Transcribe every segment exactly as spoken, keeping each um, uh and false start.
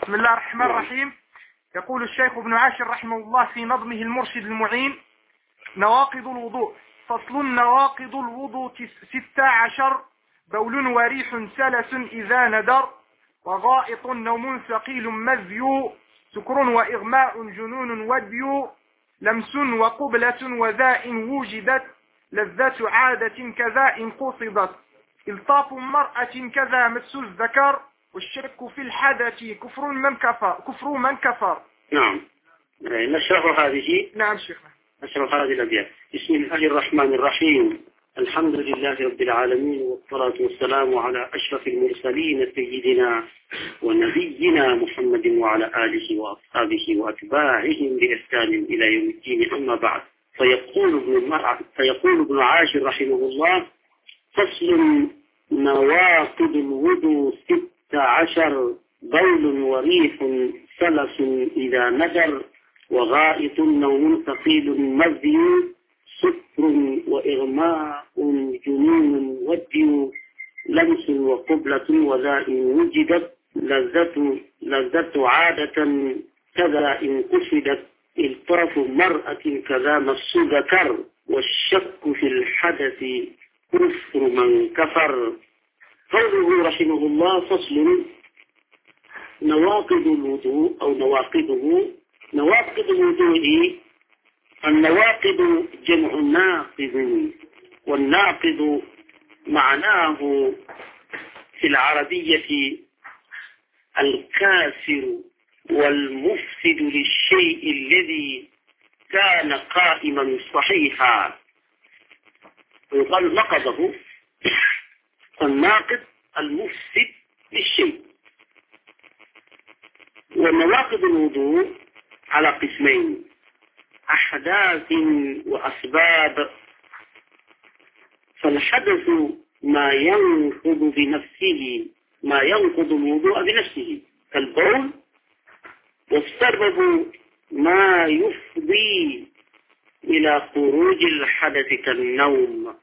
بسم الله الرحمن الرحيم. يقول الشيخ ابن عاشر رحمه الله في نظمه المرشد المعين: نواقض الوضوء. فصل: نواقض الوضوء ستة عشر: بول وريح سلس إذا ندر، وغائط نوم ثقيل مذيو، سكر وإغماء جنون وديو، لمس وقبلة وذاء وجدت، لذة عادة كذا إن قصدت، الطاف مرأة كذا مس الذكر، والشك في الحدث كفر من كفر كفر من كفر. نعم، نشرح هذه. نعم شيخنا، نشرح هذه الأبيات. بسم الله الرحمن الرحيم. الحمد لله رب العالمين، والصلاة والسلام على أشرف المرسلين سيدنا ونبينا محمد وعلى آله وأصحابه وأتباعهم بإحسان إلى يوم الدين. أما بعد، فيقول ابن فيقول ابن عاشر رحمه الله: فصل: نواقض الوضوء ست عشر: بول وريح سلس إذا ندر، وغائط نوم ثقيل مذي، سكر وإغماء جنون ودي، لمس وقبلة وذاء وجدت، لذة لذة عادة كذا إن قصدت، الطاف مرأة كذا مس ذكر، والشك في الحدث كفر من كفر. قوله رحمه الله: فصل: نواقض الوضوء أو نواقضه. نواقض الوضوء، النواقض جمع ناقض، والناقض معناه في العربية الكاسر والمفسد للشيء الذي كان قائما صحيحا، ويقال نقضه. فالناقض المفسد للشيء. والنواقض الوضوء على قسمين: أحداث وأسباب. فالحدث ما ينقض بنفسه، ما ينقض الوضوء بنفسه كالبول، والسبب ما يفضي إلى خروج الحدث كالنوم.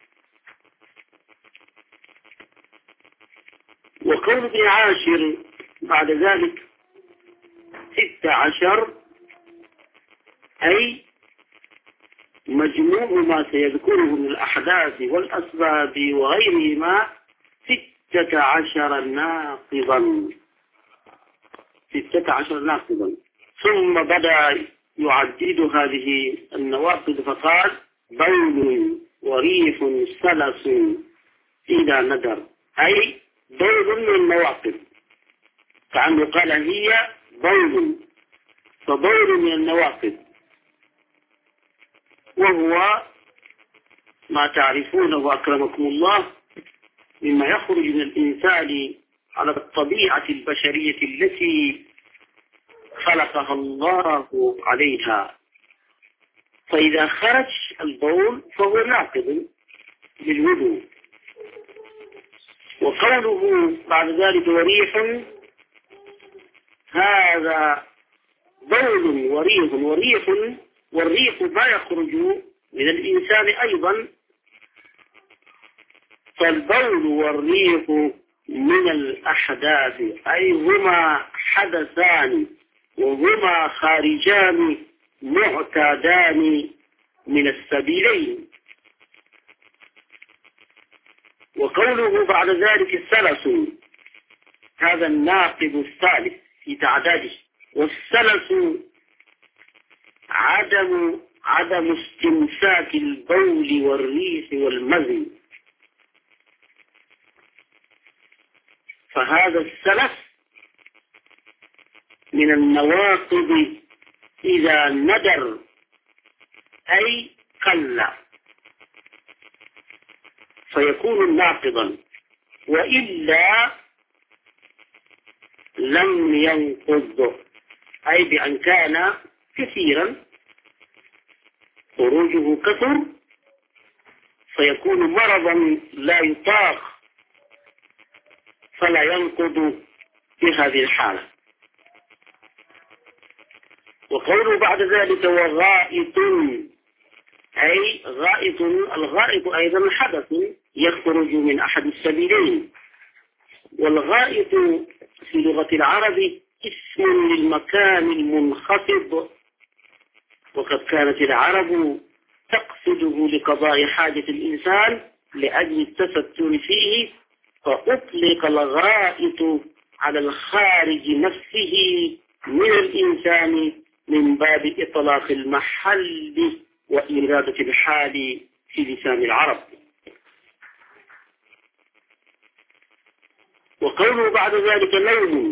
وقول ابن عاشر بعد ذلك: ست عشر، أي مجموع ما سيذكره من الأحداث والأسباب وغيرهما ستة عشر ناقضا ستة عشر ناقضا. ثم بدأ يعدد هذه النواقض فقال: بول وريح سلس إذا ندر، أي بول من النواقض، كأنه قال هي بول، فبول من النواقض، وهو ما تعرفونه أكرمكم الله مما يخرج من الإنسان على الطبيعة البشرية التي خلقها الله عليها. فإذا خرج البول فهو ناقض للوضوء. وقوله بعد ذلك: وريح، هذا بول وريح وريح والريح ما يخرج من الإنسان أيضا. فالبول والريح من الأحداث، أي هما حدثان وهما خارجان معتادان من السبيلين. وقوله بعد ذلك: السلس، هذا الناقض الثالث في تعداده. والسلس عدم عدم استمساك البول والريح والمذي. فهذا السلس من النواقض إذا ندر، أي قل، فيكون ناقضا، وإلا لم ينقض، أي بأن كان كثيرا خروجه كثر فيكون مرضا لا يطاق، فلا ينقض في هذه الحالة. وقوله بعد ذلك: وغائط، أي غائط. الغائط أيضا حدث يخرج من أحد السبيلين. والغائط في لغة العرب اسم للمكان المنخفض، وقد كانت العرب تقصده لقضاء حاجة الإنسان لأجل التستر فيه، فأطلق الغائط على الخارج نفسه من الإنسان من باب إطلاق المحل وإرادة الحال في لسان العرب. وقوله بعد ذلك نوم،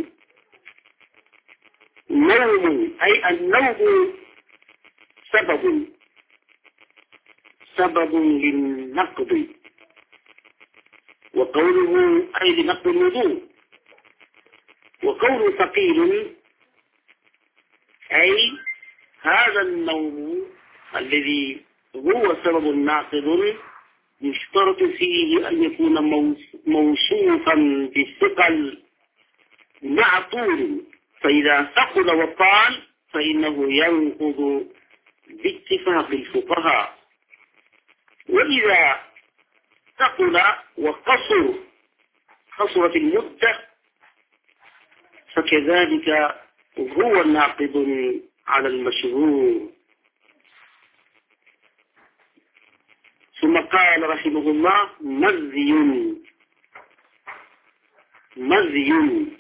نوم أي النوم سبب سبب للنقض، وقوله أي لنقض الوضوء. وقوله ثقيل أي هذا النوم الذي هو سبب ناقض يشترط فيه أن يكون موصوفا بالثقل مع طول، فإذا ثقل وطال فإنه ينقض باتفاق الفقهاء، وإذا ثقل وقصر قصرت المدة فكذلك هو ناقض على المشهور. ثم قال رحمه الله مذي، مذي.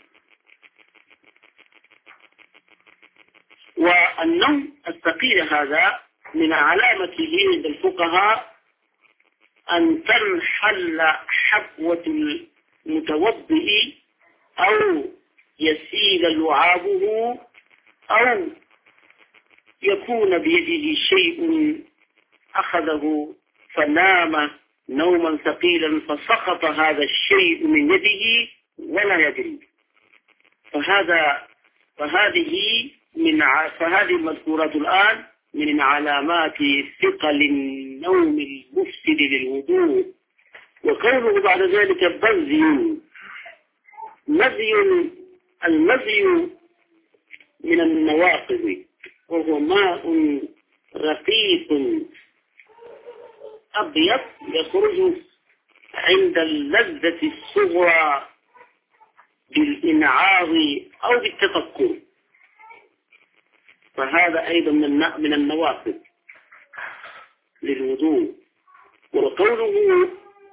والنوم الثقيل هذا من علامته عند الفقهاء أن تنحل حفوة المتوضئ أو يسيل لعابه أو يكون بيده شيء أخذه فنام نوما ثقيلا فسقط هذا الشيء من يده ولا يدري، فهذا فهذه من ع... فهذه المذكورات الآن من علامات ثقل النوم المفسد للوضوء. وقوله بعد ذلك بذي، مذي، المذي من النواقض، وهو ماء رقيق أبيض يخرج عند اللذة الصغرى بالإنعاض أو بالتفكر، فهذا أيضا من النواقض للوضوء. وقوله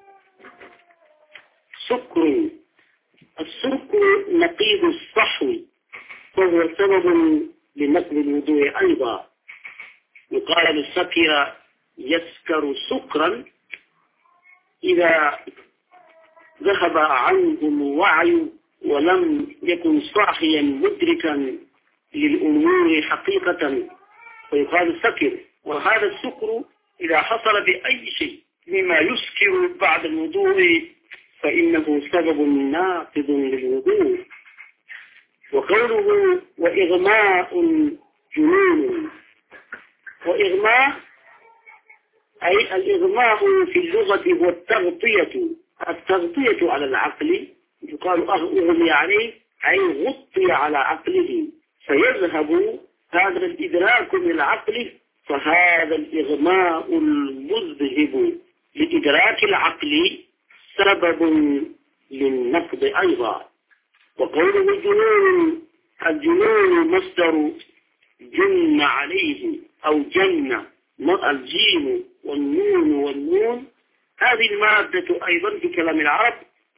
سكر، السكر نقيض الصحو وهو سبب لنقض الوضوء أيضا. يقال للسكر يسكر سكرا إذا ذهب عنه الوعي ولم يكن صاحيا مدركا للأمور حقيقة فيقال سكر. وهذا السكر إذا حصل بأي شيء مما يسكر بعد الوضوء فإنه سبب ناقض للوضوء. وقوله وإغماء جنون، وإغماء أي الإغماء في اللغة هو التغطية، التغطية على العقل، يقال أغمي عليه أي غطي على عقله فيذهب هذا الإدراك من العقل، فهذا الإغماء المذهب لإدراك العقل سبب للنقض أيضا. وقوله جنون، الجنون مصدر جن عليه أو جن، الجيم والنون والنون، هذه المادة أيضا في كلام العرب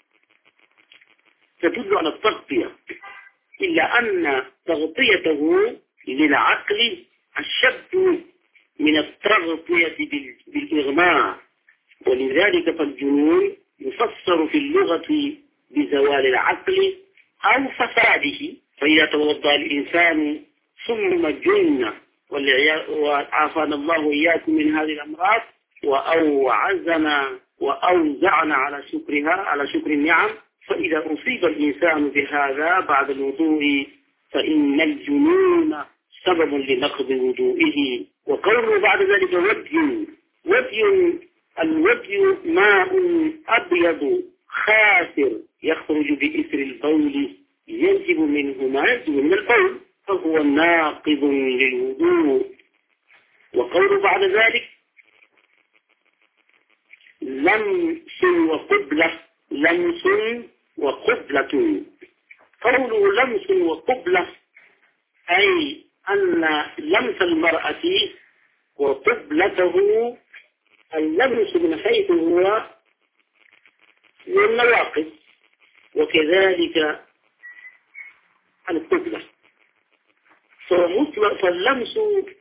تدل على التغطية، إلا أن تغطيته للعقل أشد من التغطية بالإغماء، ولذلك فالجنون يفسر في اللغة بزوال العقل أو فساده، فإذا توضأ الإنسان ثم جن وعافانا الله إياكم من هذه الأمراض وأوعزنا وأوزعنا على شكرها على شكر النعم، فإذا أصيب الإنسان بهذا بعد الوضوء فإن الجنون سبب لنقض وضوئه. وقوله بعد ذلك ودي، ودي الودي ماء أبيض خاسر يخرج بإثر البول ينجب منه ما ينجب من البول فهو ناقض للوضوء. وقوله بعد ذلك لمس وقبلة، لمس وقبلة، وقوله لمس وقبلة أي أن لمس المرأة وقبلته اللمس من حيث هو من النواقض، وكذلك القبلة. فاللمس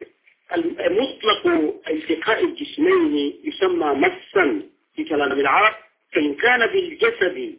مطلق التقاء الجسمين يسمى مسا في كلام العرب، فإن كان بالجسد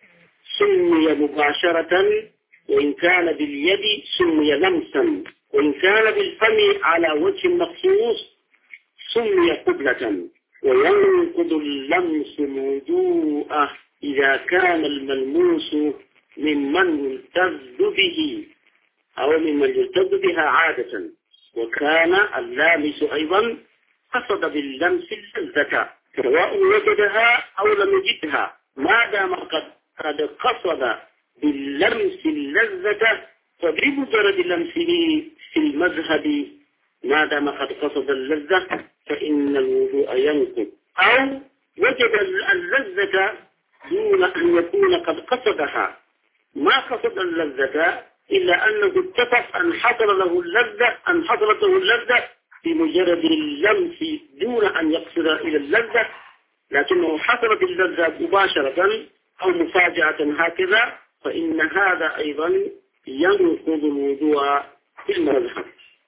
سمي مباشرة، وإن كان باليد سمي لمسا، وإن كان بالفم على وجه مخصوص سمي قبلة. وينقض اللمس الوضوء إذا كان الملموس ممن يلتذ به أو ممن يلتذ بها عادة، وكان اللامس أيضا قصد باللمس اللذة سواء وجدها أو لم يجدها، ما دام قد قد قصد باللمس اللذة فبمجرد لمسه في المذهب ما دام قد قصد اللذة فإن الوضوء ينقض، أو وجد اللذة دون أن يكون قد قصدها، ما قصد اللذة إلا أنه اتفق أن حصل له اللذة أن حصلت له اللذة بمجرد اللمس دون أن يقصد إلى اللذة، لكنه حصلت اللذة مباشرة أو مفاجأة هكذا، فإن هذا أيضا ينقض الوضوء في المذهب.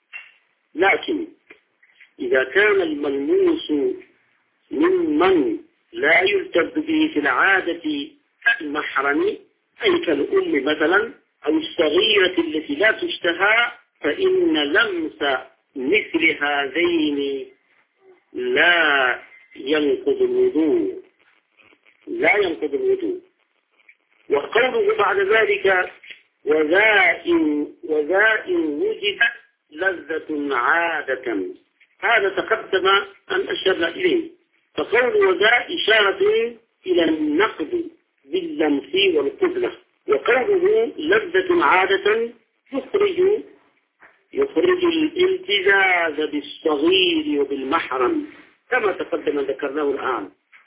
لكن إذا كان الملموس ممن لا يلتذ به في العادة المحرم أي كالأم مثلا أو الصغيرة التي لا تشتهى، فإن لمس مثل هذين لا ينقض الوضوء لا ينقض الوضوء. وقوله بعد ذلك وذا إن وذا إن وجدت لذة عادة، هذا تقدم أن أشرنا إليه، فقول وذا إشارة إلى النقض باللمس والقبلة، وقوله لذة عادة يخرج يخرج الالتزاز بالصغير وبالمحرم كما تقدم ذكرناه الآن.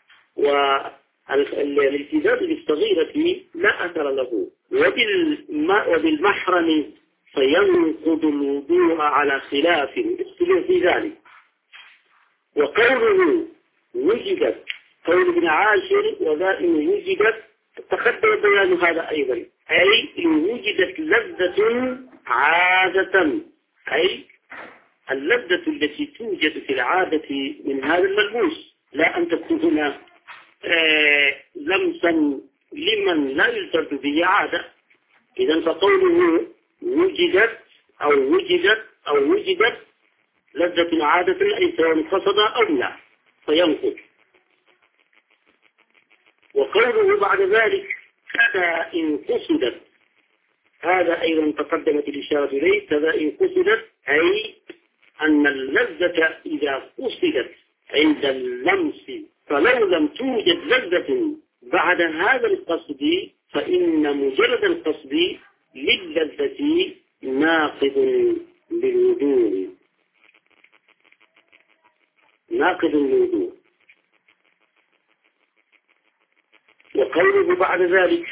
والالتزاز بالصغيرة لا أثر له، وبالمحرم فينقض الوضوء على خلاف اختلاف في ذلك. وقوله وجدت قول ابن عاشر وذا إن وجدت تقدم بيان هذا أيضا، أي إن وجدت لذة عادة، أي اللذة التي توجد في العادة من هذا الملموس، لا أن تكون هنا آه لمسا لمن لا يلتذ به عادة. إذا فقوله وجدت أو وجدت أو وجدت لذة عادة أي سواء قصد أو لا فينقض. وقوله بعد ذلك كذا إن قصدت، هذا أيضا تقدمت الإشارة إليه، كذا إن قصدت أي أن اللذة إذا قصدت عند اللمس، فلو لم توجد لذة بعد هذا القصد فإن مجرد القصد للذة ناقض للوضوء ناقض للوضوء. وقوله بعد ذلك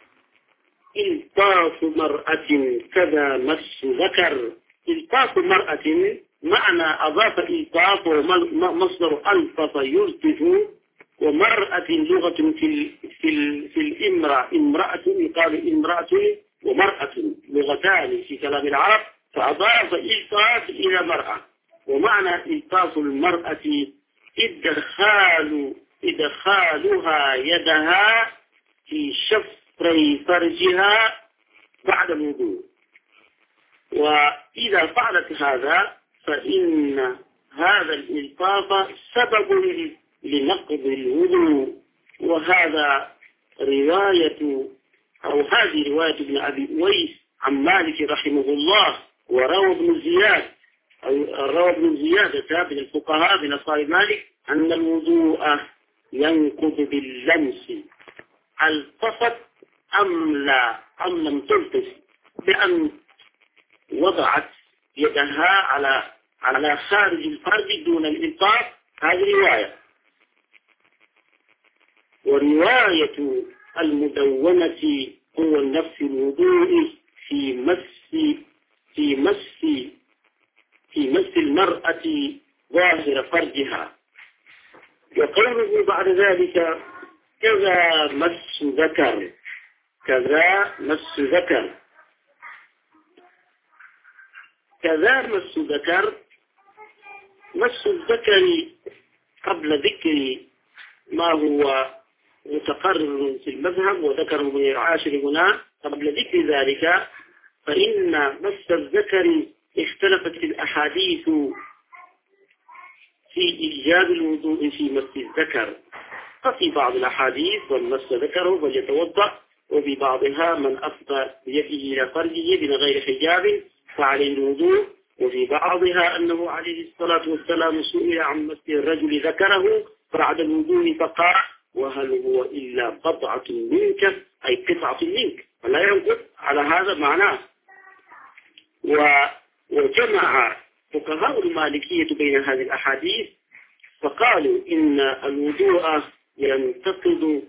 الطاف مرأة كذا مس ذكر، الطاف مرأة معنى أضاف الطاف ومصدر ألطف يلطف، ومرأة لغة في في في الإمرأة، امرأة يقال امرأة ومرأة لغتان في كلام العرب، فأضاف الطاف إلى مرأة. ومعنى الطاف المرأة إدخال إدخالها يدها في شفري فرجها بعد الوضوء، وإذا فعلت هذا فإن هذا الإلطاف سبب لنقض الوضوء. وهذا رواية أو هذه رواية ابن أبي أويس عن مالك رحمه الله، وروى ابن زياد أو روى ابن زيادة من الفقهاء من أصحاب مالك أن الوضوء ينقض باللمس، التفت أم لا أم لم تلتف، بأن وضعت يدها على على خارج الفرج دون الإلطاف. هذه رواية. ورواية المدونة هو نفس الوضوء في مس في مس في مس المرأة ظاهر فرجها. وقوله بعد ذلك كذا مس ذكر، كذا مس ذكر، كذا مس ذكر. مس الذكر قبل ذكر ما هو متقرر في المذهب وذكره ابن العاشر هنا، قبل ذكر ذلك فإن مس الذكر اختلفت في الأحاديث في إيجاب الوضوء في مس الذكر. ففي بعض الأحاديث من مس ذكره فليتوضأ، وفي بعضها من أفضى بيده إلى فرجه من غير حجاب فعليه الوضوء، وفي بعضها أنه عليه الصلاة والسلام سئل عن مس الرجل ذكره بعد الوضوء فقال وهل هو إلا بضعة منك، أي قطعة منك، فلا ينقض. على هذا معناه. وجمع فقهاء المالكية بين هذه الأحاديث فقالوا إن الوضوء ينتقض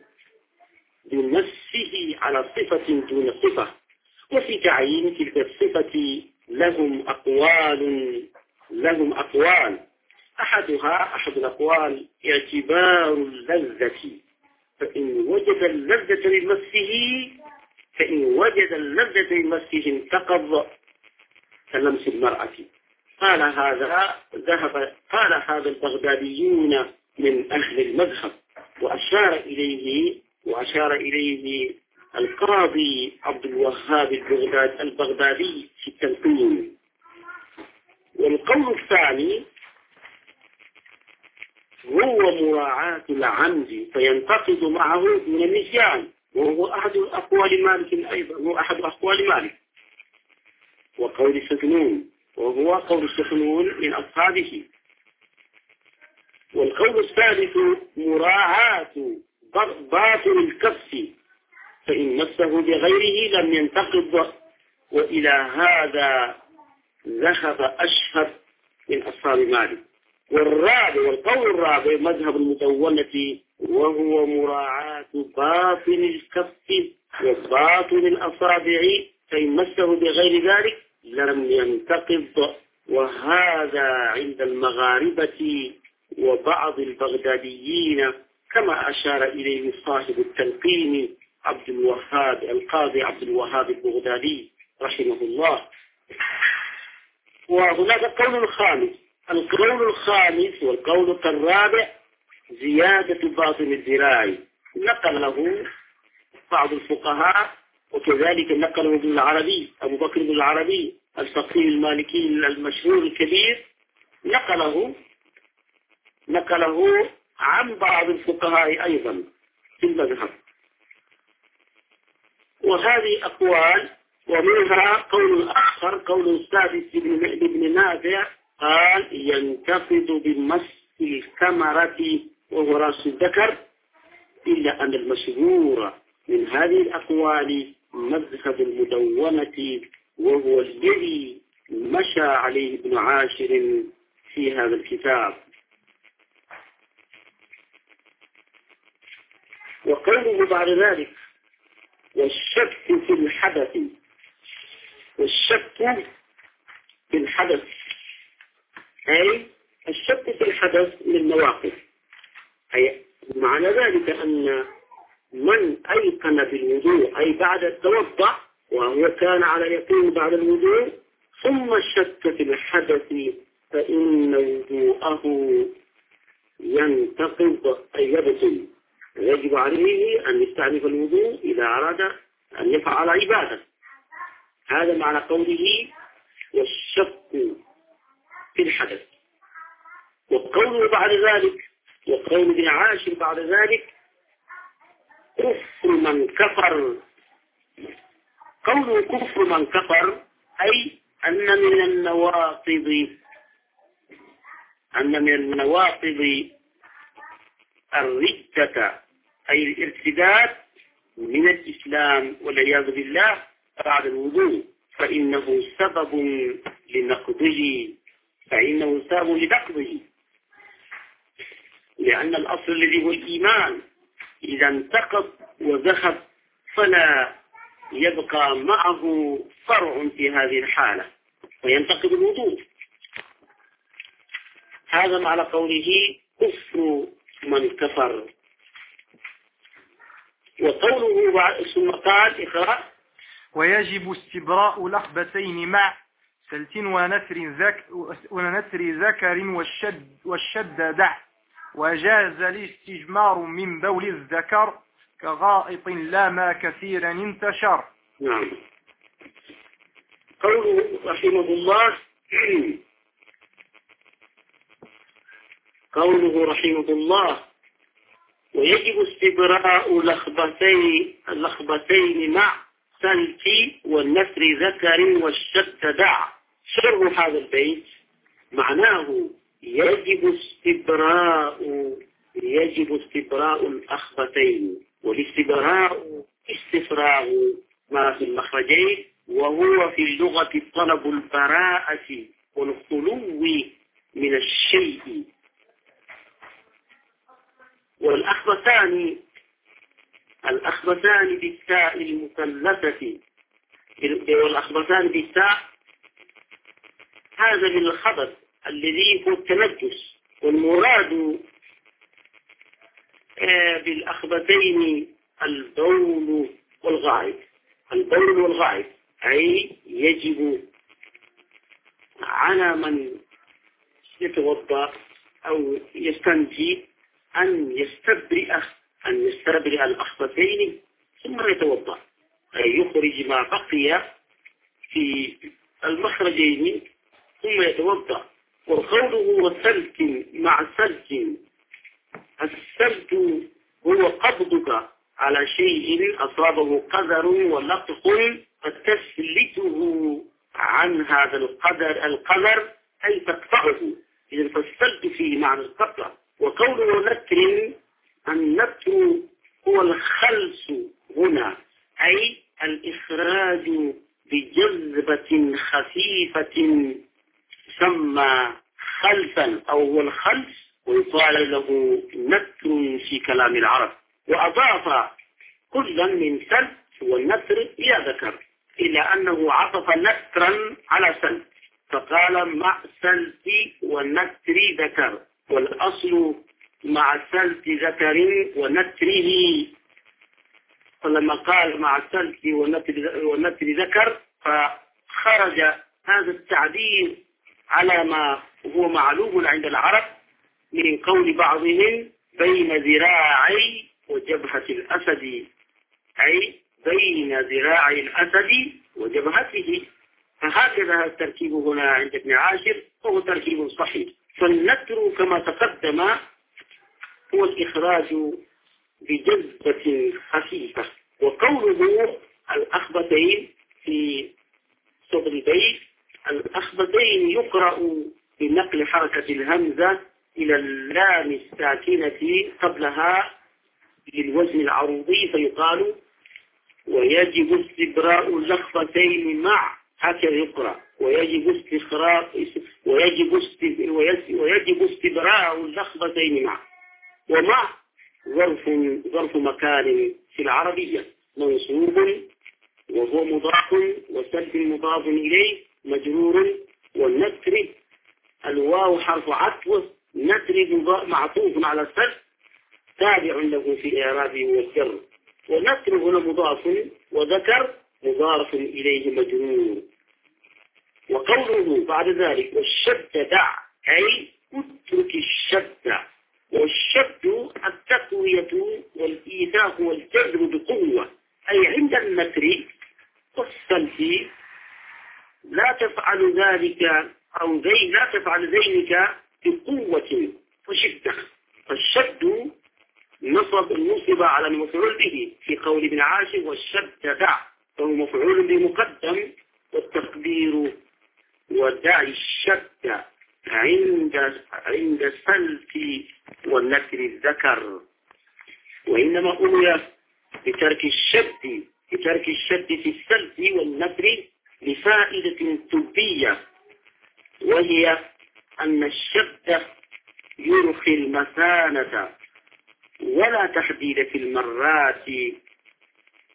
بمسه على صفة دون صفة، وفي تعيين تلك الصفة لهم أقوال لهم أقوال أحدها أحد الأقوال اعتبار اللذة، فإن وجد اللذة لمسه فإن وجد اللذة لمسه انتقض كلمس المرأة. قال هذا ذهب قال هذا البغداديون من أهل المذهب، وأشار إليه وأشار إليه القاضي عبد الوهاب البغداد البغدادي في التلقين. والقول الثاني هو مراعاة العمد فينتقض معه من النسيان، وهو أحد أقوال مالك أيضا هو أحد أقوال مالك وقول السكنون، وهو قول السكنون من أصحابه. والقول الثالث مراعاة باطل الكف، فإن مسه بغيره لم ينتقض، وإلى هذا ذهب أشهر من أصحاب مالك. والرابع والقول الرابع مذهب المدونة، وهو مراعاة باطن الكف وباطن الأصابع، فإن مسه بغير ذلك لم ينتقض، وهذا عند المغاربة وبعض البغداديين كما أشار إليه صاحب التلقين عبد الوهاب القاضي عبد الوهاب البغدادي رحمه الله. وهناك قول الخامس القول الخامس والقول الرابع زيادة باطن الذراع، نقله بعض الفقهاء، وكذلك نقله ابن العربي أبو بكر بن العربي الفقيه المالكي المشهور الكبير، نقله نقله عن بعض الفقهاء أيضا في المذهب. وهذه أقوال، ومنها قول آخر قول السادس ابن نافع قال ينتقض بمس الكمرة وهو رأس الذكر، إلا أن المشهور من هذه الأقوال مذهب المدونة، وهو الذي مشى عليه ابن عاشر في هذا الكتاب. وقوله بعد ذلك والشك في الحدث والشك في الحدث أي الشك في الحدث من النواقض، أي معنى ذلك أن من أيقن بالوضوء أي بعد التوضع وهو كان على يقين بعد الوضوء ثم شك في الحدث فإن وضوءه ينتقض أي يبطل، يجب عليه أن يستعرف الوضوء إذا أراد أن يفعل عبادة. هذا معنى قوله والشك في الحدث. وقوله بعد ذلك وقول ابن عاشر بعد ذلك كفر من كفر. قوله كفر من كفر أي أن من النواقض أن من النواقض الردة أي الارتداد من الإسلام والعياذ بالله بعد الوضوء، فإنه سبب لنقضه فإنه سبب لنقضه لأن الأصل الذي هو الإيمان إذا انتقض وذهب فلا يبقى معه فرع في هذه الحالة وينتقد الوضوء. هذا معنى قوله كفر من كفر. وقوله ثم قال إقرأ ويجب استبراء لخبتين مع سلت ونثر ذك ونثر ذكر والشد والشد دع. وجاز الاستجمار من بول الذكر كغائط لا ما كثيرا انتشر. نعم. قوله رحمه الله قوله رحمه الله ويجب استبراء لخبتين اللخبتين مع سلت والنثر ذكر والشد دع. شرح هذا البيت معناه يجب استبراء يجب استبراء الأخبتين، والاستبراء استفراغ ما في المخرجين، وهو في اللغة طلب البراءة والخلو من الشيء. والأخبثان الأخبثان بالتاء المثلثة والأخبثان بالتاء هذا من الخبث الذي هو التنجس. والمراد بالأخبثين البول والغائط. البول والغائط أي يجب على من يتوضأ أو يستنجي أن يستبرئ أن يستبرئ الأخبثين ثم يتوضأ، أي يخرج ما بقي في المخرجين ثم يتوضأ. وقوله وسلك مع سلك، السلك هو قبضك على شيء أصابه قدر ولطخ فتسلته عن هذا القدر القدر أي تقطعه. إذن فالسلك فيه معنى القطع. وقوله نتر، النتر هو الخلص هنا، أي الإخراج بجذبة خفيفة تسمى خلفا أو هو الخلص، ويقال له نتر في كلام العرب. وأضاف كلا من سلت والنتر إلى ذكر، إلا أنه عطف نترا على سلت فقال مع سلت والنتر ذكر، والأصل مع سلت ذكر ونتره. فلما قال مع السلت والنتر ذكر فخرج هذا التعبير على ما هو معلوم عند العرب من قول بعضهم بين ذراعي وجبهة الأسد، أي بين ذراعي الأسد وجبهته. فهكذا التركيب هنا عند ابن عاشر وهو تركيب صحيح. فالنتر كما تقدم هو الإخراج بجذبة خفيفة. وقوله الأخبثين في صدر البيت، الأخبثين يقرأ بنقل حركة الهمزة إلى اللام الساكنة قبلها للوزن العروضي، فيقال ويجب استبراء اللخبتين مع، هكذا يقرأ ويجب استخراج ويجب ويجب استبراء اللخبتين مع. ومع ظرف ظرف مكان في العربية منصوب وهو مضاف، وسلب مضاف إليه مجرور، والنتر الواو حرف عطف، نتر معطوف على السلب تابع له في إعرابه والجر. والنتر هنا مضاف، وذكر مضاف إليه مجرور. وقوله بعد ذلك والشد دع، أي اترك الشد. والشد التقوية والإيثاق والجذب بقوة، أي عند النتر والسلب لا تفعل ذلك أو ذي لا تفعل ذلك بقوة وشدة. فالشد نصب النصب على المفعول به في قول ابن عاشر والشد دع، فهو مفعول به مقدم، والتقدير ودع الشد عند عند السلك والنتر الذكر. وإنما أمر بترك الشد بترك الشد في السلك والنتر لفائدة طبية، وهي أن الشد يرخي المثانة ولا تحديد في المرات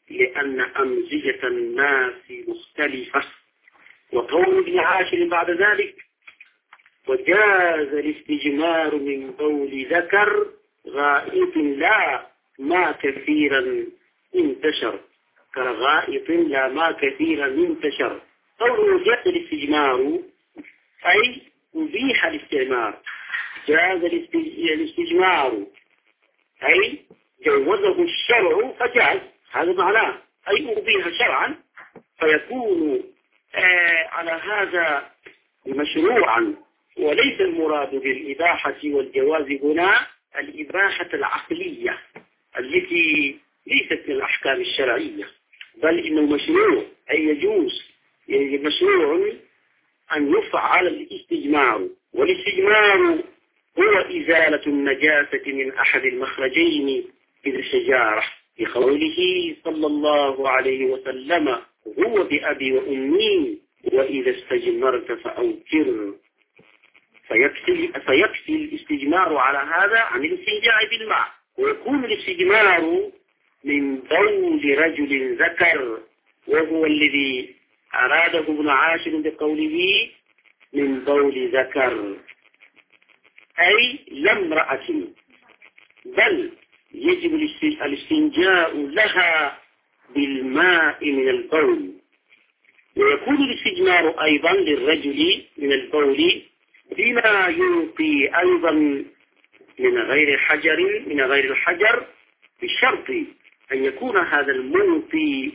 لأن أمزجة الناس مختلفة. وقول ابن عاشر بعد ذلك: وجاز الاستجمار من بول ذكر غائط لا ما كثيرا انتشر، كغائط لا ما كثيرا انتشر. قوله جاز الاستجمار أي أبيح الاستعمار، جاز الاستجمار أي جوزه الشرع فجاز، هذا معناه، أي أبيح شرعا فيكون آه على هذا مشروعا. وليس المراد بالإباحة والجواز هنا الإباحة العقلية التي ليست من الأحكام الشرعية، بل إنه مشروع أي يجوز، يعني مشروع أن يفعل الاستجمار. والاستجمار هو إزالة النجاسة من أحد المخرجين في الشجارة، بقوله صلى الله عليه وسلم: هو بأبي وأمي وإذا استجمرت فأوتر. فيكفي, فيكفي الاستجمار على هذا عن الاستنجاء بالماء. ويكون الاستجمار من بول رجل ذكر، وهو الذي أراده ابن عاشر بقوله من بول ذكر، أي لا امرأة، بل يجب الاستنجاء لها بالماء من البول. ويكون الاستجمار أيضا للرجل من البول بما يلقي أيضا من غير حجر من غير الحجر، بشرط أن يكون هذا الملقي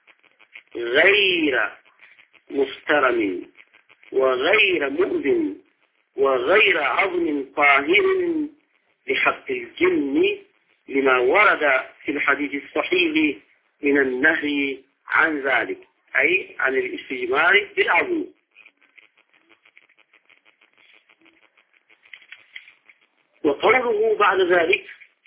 غير مفترم وغير مؤذن وغير عظم طاهر لحق الجن، لما ورد في الحديث الصحيح من النهي عن ذلك، أي عن الاستجمار بالعظم. وقوله بعد ذلك: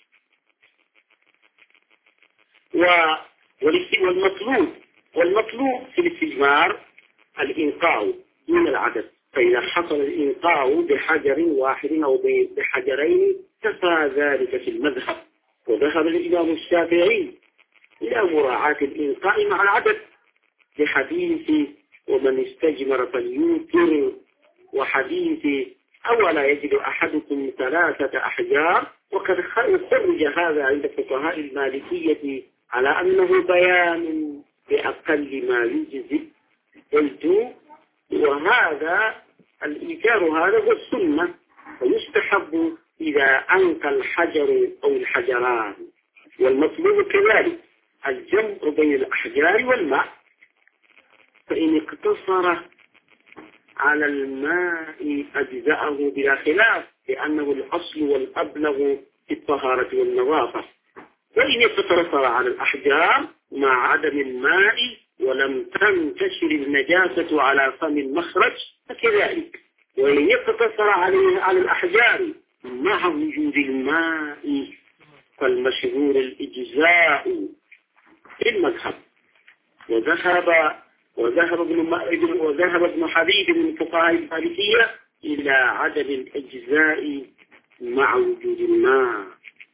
والمطلوب والمطلوب في الاستجمار الإنقاء من العدد، فإذا حصل الإنقاء بحجر واحد أو بحجرين كفى ذلك في المذهب. وذهب الإمام الشافعي إلى مراعاة الإنقاء مع العدد لحديث ومن استجمر فليوتر، وحديث أولا يجد أحدكم ثلاثة أحجار. وقد خرج هذا عند فقهاء المالكية على أنه بيان بأقل ما يجزئ، قلت وهذا الإيثار هذا هو السنة، ويستحب إذا أنقى الحجر أو الحجران. والمطلوب كذلك الجمع بين الأحجار والماء، فإن اقتصر على الماء أجزأه بلا خلاف، لأنه الأصل والأبلغ في الطهارة والنظافة. وإن اقتصر على الأحجار مع عدم الماء ولم تنتشر النجاسة على فم المخرج فكذلك. وإن اقتصر عليه على الأحجار مع وجود الماء فالمشهور الإجزاء في المذهب. وذهب وذهب ابن وذهب ابن حبيب من فقهاء المالكية إلى عدم الإجزاء مع وجود الماء.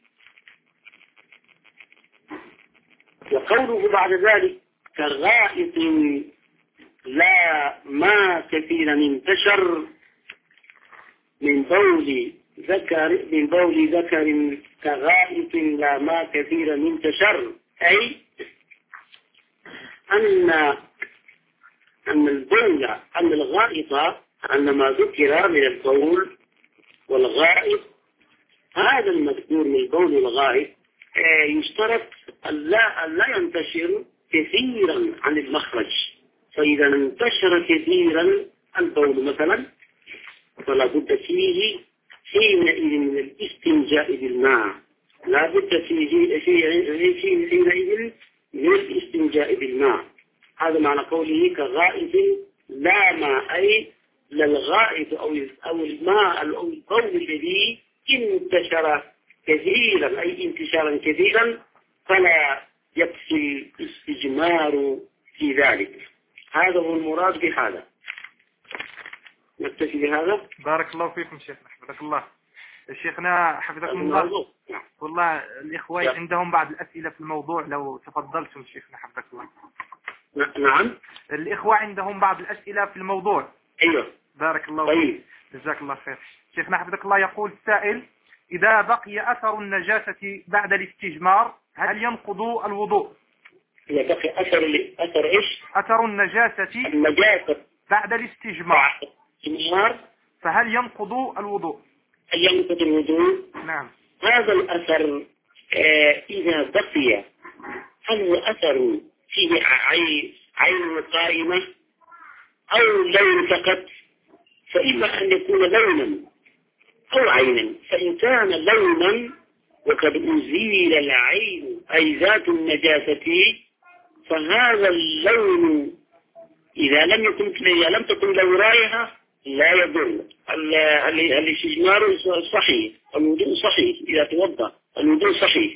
وقوله بعد ذلك كغائط لا ما كثيرا انتشر من بول ذكر من بول ذكر كغائط لا ما كثيرا انتشر، أي أن أن البول أن الغائط أن ما ذكر من البول والغائط، هذا المذكور من البول والغائط يشترط أن لا, أن لا ينتشر كثيرا عن المخرج. فإذا انتشر كثيرا البول مثلا فلا بد فيه حينئذ من الاستنجاء بالماء، لا بد فيه حينئذ من الاستنجاء بالماء. هذا معنى قوله كغائط لا ماء، أي للغائط أو أو الماء أو البول الذي انتشر كثيرا، أي انتشارا كثيرا، فلا يكفي الاستجمار في ذلك. هذا هو المراد بهذا. نكتفي بهذا. بارك الله فيكم شيخنا، حفظك الله. شيخنا حفظكم الله، والله الإخوة عندهم بعض الأسئلة في الموضوع، لو تفضلتم شيخنا حفظك الله. نعم، الإخوة عندهم بعض الأسئلة في الموضوع. أيوة، بارك الله طيب. فيك، جزاك الله خير. شيخنا حفظك الله، يقول السائل: إذا بقي أثر النجاسة بعد الاستجمار هل ينقض الوضوء؟ إذا بقي أثر أثر إيش؟ أثر النجاسة النجاسة بعد الاستجمار الاستجمار فهل ينقض الوضوء؟ هل ينقض الوضوء؟ نعم. هذا الأثر آه إذا بقي، هل هو أثر فيه عين عين قائمة أو لون فقط؟ فإما أن يكون لونا أو عينا. فإن كان لونا وقد أزيل العين أي ذات النجاسة، فهذا اللون إذا لم يكن إذا لم تكن له رائحة لا يضر. الاستجمار صحيح، الوضوء صحيح، إذا توضأ الوضوء صحيح.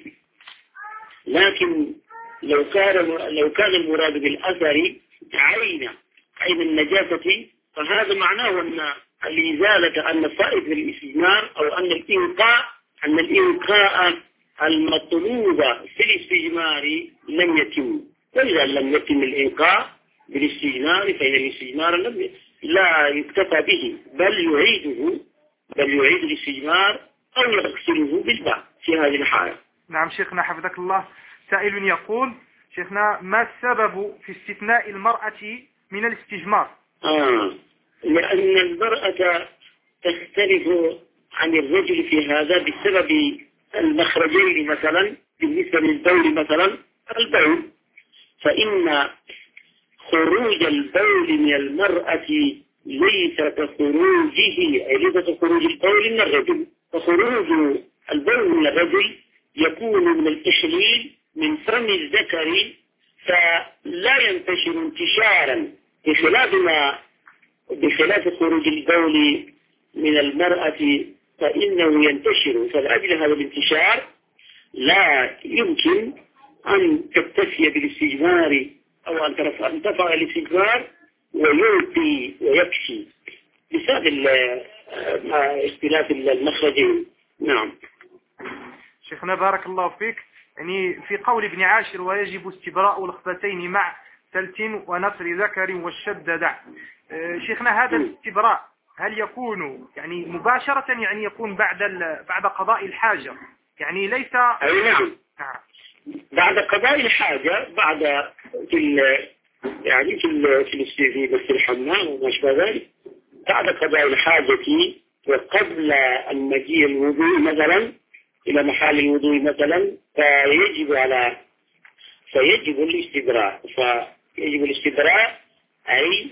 لكن لو كان لو كان المراد بالأثر عين عين النجاسة، فهذا معناه أن الإزالة، أن فائدة الاستجمار أو أن الإنقاء أن الإنقاء المطلوب في الاستجمار لم يتم. وإذا لم يتم الإنقاء بالاستجمار فإن الاستجمار لم لا يكتفى به، بل يعيده بل يعيد الاستجمار أو يغسله بالماء في هذه الحالة. نعم شيخنا حفظك الله، سائل يقول: شيخنا، ما السبب في استثناء المرأة من الاستجمار؟ آه. لأن المرأة تختلف عن الرجل في هذا بسبب المخرجين. مثلا بالنسبة للبول، مثلا البول، فإن خروج البول من المرأة ليس كخروجه أي ليس كخروج البول من الرجل. فخروج البول من الرجل يكون من الإشليل من فم الذكر، فلا ينتشر انتشارا، بخلاف ما بخلاف خروج البول من المرأة فإنه ينتشر. فلأجل هذا الانتشار لا يمكن أن تكتفي بالاستجمار أو أن ترفع الاستجمار ويلقي ويكفي بسبب اختلاف المخرجين. نعم شيخنا بارك الله فيك، يعني في قول ابن عاشر: ويجب استبراء الخبثين مع سلت ونصر ذكر والشد دع. شيخنا، هذا الاستبراء هل يكون يعني مباشرة، يعني يكون بعد بعد قضاء الحاجة، يعني ليس؟ أي نعم. نعم، بعد قضاء الحاجة، بعد في يعني في في بس الحمام وما شابه ذلك، بعد قضاء الحاجة وقبل المجيء الوضوء مثلا إلى محل الوضوء مثلا، فيجب على فيجب الاستبراء فيجب الاستبراء أي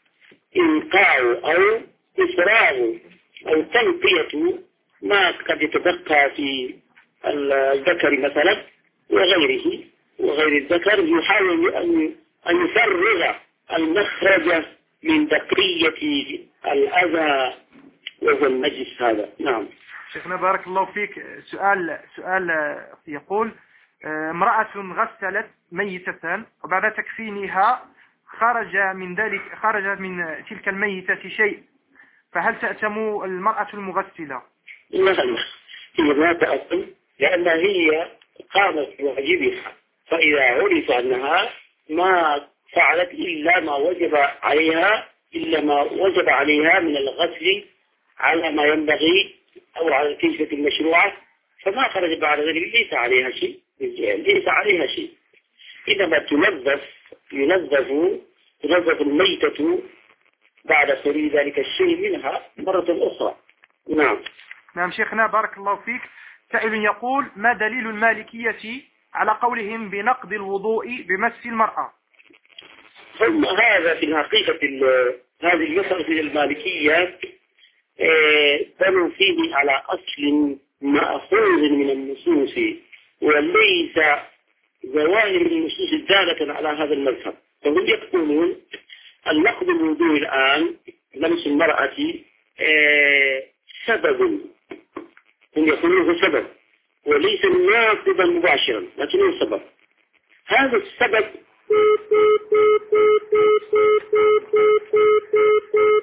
إنقاء أو إفراغ أو تنقية ما قد يتبقى في الذكر مثلا وغيره وغير الذكر، يحاول أن أن يفرغ المخرج من بقية الأذى وهو النجس هذا. نعم شيخنا بارك الله فيك، سؤال سؤال يقول: امرأة غسلت ميتة وبعد تكفينها خرج من ذلك خرج من تلك الميتة شيء، فهل تأتم المرأة المغسلة؟ لا لا، هي لا تأتم، لأن هي قامت بواجبها، فإذا عرف أنها ما فعلت إلا ما وجب عليها إلا ما وجب عليها من الغسل على ما ينبغي أو على الكيفية المشروعة، فما خرج بعد ذلك ليس عليها شيء ليس عليها شيء إنما تنظف ينظف تنظف الميتة بعد خروج ذلك الشيء منها مرة أخرى. نعم نعم شيخنا بارك الله فيك، سائل يقول: ما دليل المالكية على قولهم بنقض الوضوء بمس المرأة؟ ثم هذا في الحقيقة هذه المسألة المالكية بنوا فيه على أصل مأخوذ من النصوص، وليس ظواهر النصوص الدالة على هذا المذهب. فهم يقولون النقض الوضوء الآن لمس المرأة سبب، هم يقولون سبب وليس ناقضا مباشرا لكنه سبب. هذا السبب